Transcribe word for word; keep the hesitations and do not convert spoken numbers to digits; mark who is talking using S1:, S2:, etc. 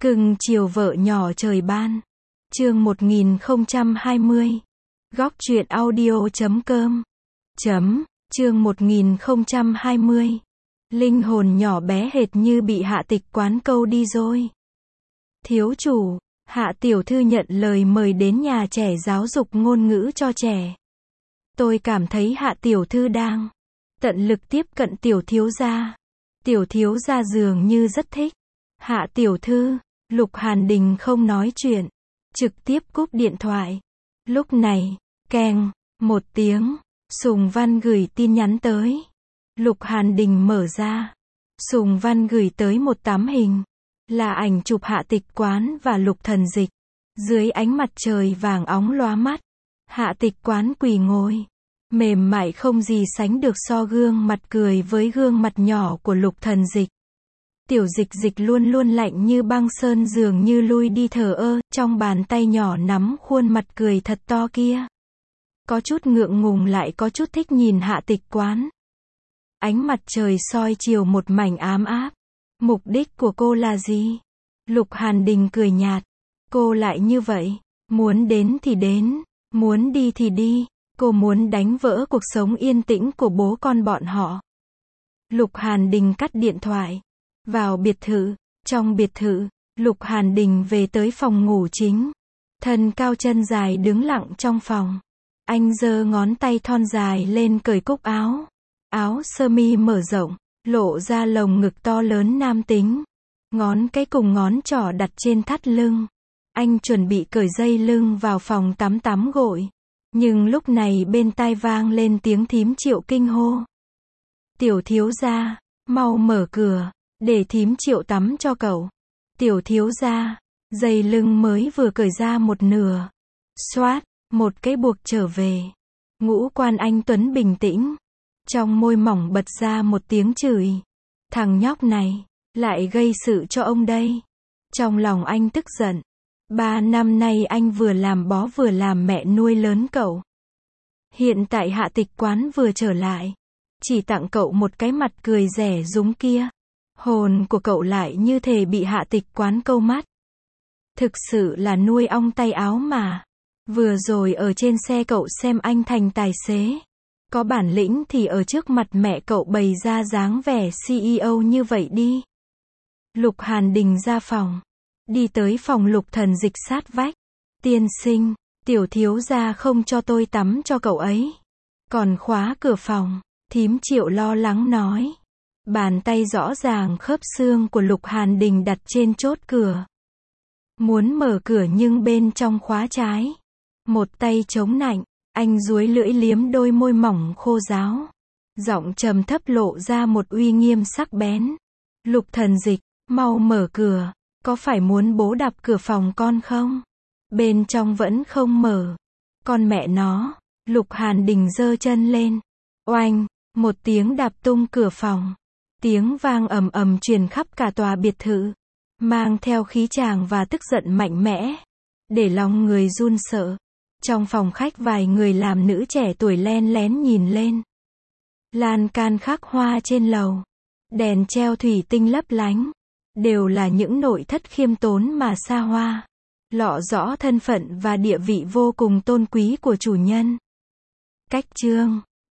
S1: Cưng chiều vợ nhỏ trời ban. Chương một nghìn không trăm hai mươi. Góc truyện audio chấm com. Chấm. Chương một nghìn không trăm hai mươi. Linh hồn nhỏ bé hệt như bị Hạ Tịch Quán câu đi rồi. Thiếu chủ, Hạ tiểu thư nhận lời mời đến nhà trẻ giáo dục ngôn ngữ cho trẻ. Tôi cảm thấy Hạ tiểu thư đang tận lực tiếp cận tiểu thiếu gia. Tiểu thiếu gia dường như rất thích Hạ tiểu thư. Lục Hàn Đình không nói chuyện, trực tiếp cúp điện thoại. Lúc này, keng, một tiếng, Sùng Văn gửi tin nhắn tới. Lục Hàn Đình mở ra. Sùng Văn gửi tới một tấm hình, là ảnh chụp Hạ Tịch Quán và Lục Thần Dịch. Dưới ánh mặt trời vàng óng lóa mắt, Hạ Tịch Quán quỳ ngồi, mềm mại không gì sánh được so gương mặt cười với gương mặt nhỏ của Lục Thần Dịch. Tiểu Dịch Dịch luôn luôn lạnh như băng sơn dường như lui đi thờ ơ, trong bàn tay nhỏ nắm khuôn mặt cười thật to kia. Có chút ngượng ngùng lại có chút thích nhìn Hạ Tịch Quán. Ánh mặt trời soi chiều một mảnh ám áp. Mục đích của cô là gì? Lục Hàn Đình cười nhạt. Cô lại như vậy, muốn đến thì đến, muốn đi thì đi, cô muốn đánh vỡ cuộc sống yên tĩnh của bố con bọn họ. Lục Hàn Đình cắt điện thoại. Vào biệt thự, trong biệt thự, Lục Hàn Đình về tới phòng ngủ chính. Thân cao chân dài đứng lặng trong phòng. Anh giơ ngón tay thon dài lên cởi cúc áo. Áo sơ mi mở rộng, lộ ra lồng ngực to lớn nam tính. Ngón cái cùng ngón trỏ đặt trên thắt lưng. Anh chuẩn bị cởi dây lưng vào phòng tắm tắm gội. Nhưng lúc này bên tai vang lên tiếng thím Triệu kinh hô. Tiểu thiếu gia, mau mở cửa, để thím Triệu tắm cho cậu. Tiểu thiếu gia, dây lưng mới vừa cởi ra một nửa. Xoát, một cái buộc trở về. Ngũ quan anh Tuấn bình tĩnh. Trong môi mỏng bật ra một tiếng chửi. Thằng nhóc này, lại gây sự cho ông đây. Trong lòng anh tức giận. Ba năm nay anh vừa làm bó vừa làm mẹ nuôi lớn cậu. Hiện tại Hạ Tịch Quán vừa trở lại. Chỉ tặng cậu một cái mặt cười rẻ rúng kia. Hồn của cậu lại như thể bị Hạ Tịch Quán câu mắt. Thực sự là nuôi ong tay áo mà. Vừa rồi ở trên xe cậu xem anh thành tài xế. Có bản lĩnh thì ở trước mặt mẹ cậu bày ra dáng vẻ xê e ô như vậy đi. Lục Hàn Đình ra phòng. Đi tới phòng Lục Thần Dịch sát vách. Tiên sinh, tiểu thiếu gia không cho tôi tắm cho cậu ấy. Còn khóa cửa phòng. Thím Triệu lo lắng nói. Bàn tay rõ ràng khớp xương của Lục Hàn Đình đặt trên chốt cửa. Muốn mở cửa nhưng bên trong khóa trái. Một tay chống nạnh, anh duỗi lưỡi liếm đôi môi mỏng khô ráo. Giọng trầm thấp lộ ra một uy nghiêm sắc bén. Lục Thần Dịch, mau mở cửa, có phải muốn bố đập cửa phòng con không? Bên trong vẫn không mở. Con mẹ nó, Lục Hàn Đình giơ chân lên. Oanh, một tiếng đạp tung cửa phòng. Tiếng vang ầm ầm truyền khắp cả tòa biệt thự, mang theo khí tràng và tức giận mạnh mẽ, để lòng người run sợ. Trong phòng khách vài người làm nữ trẻ tuổi len lén nhìn lên. Lan can khắc hoa trên lầu, đèn treo thủy tinh lấp lánh, đều là những nội thất khiêm tốn mà xa hoa, lộ rõ thân phận và địa vị vô cùng tôn quý của chủ nhân. Cách chương